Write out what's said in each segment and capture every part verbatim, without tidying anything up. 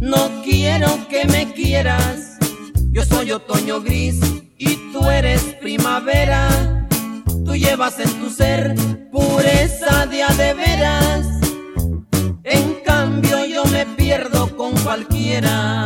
no quiero que me quieras. Yo soy otoño gris y tú eres primavera. Tú llevas en tu ser pureza de a de veras. En cambio yo me pierdo con cualquiera.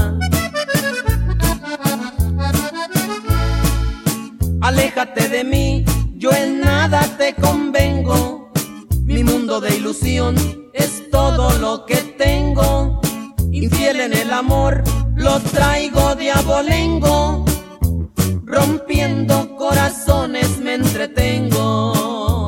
Aléjate de mí, yo en nada te convengo. Mi mundo de ilusión es todo lo que tengo. Infiel en el amor, lo traigo de abolengo. Rompiendo corazones me entretengo.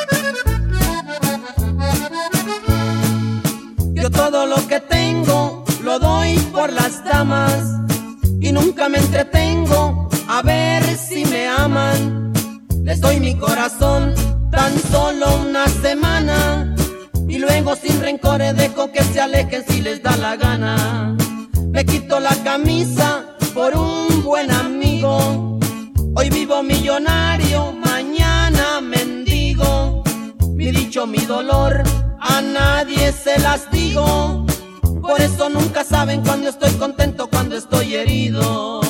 Yo todo lo que tengo lo doy por las damas y nunca me entretengo a ver si me aman. Les doy mi corazón tan solo una semana y luego sin rencores dejo que se alejen si les da la gana. Me quito la camisa por un buen amigo. Hoy vivo millonario, mañana mendigo. Mi dicho, mi dolor, a nadie se las digo. Por eso nunca saben cuando estoy contento, cuando estoy herido.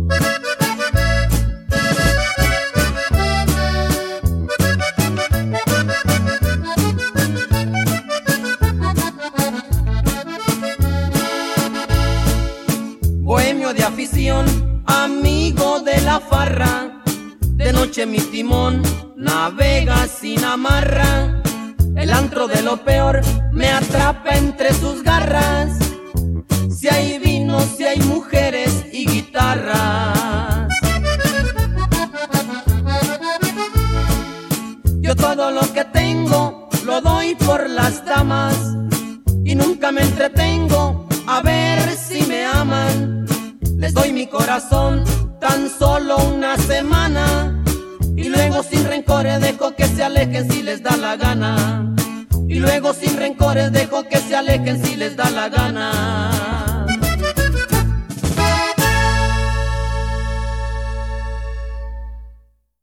Bohemio de afición, amigo de la farra. De noche mi timón navega sin amarra. El antro de lo peor me atrapa entre sus garras. Si hay vino, si hay mujeres y guitarras. Yo todo lo que tengo lo doy por las damas y nunca me entretengo a ver si me aman. Les doy mi corazón tan solo una semana y luego sin rencores dejo que se alejen si les da la gana. Y luego sin rencores dejo que se alejen si les da la gana.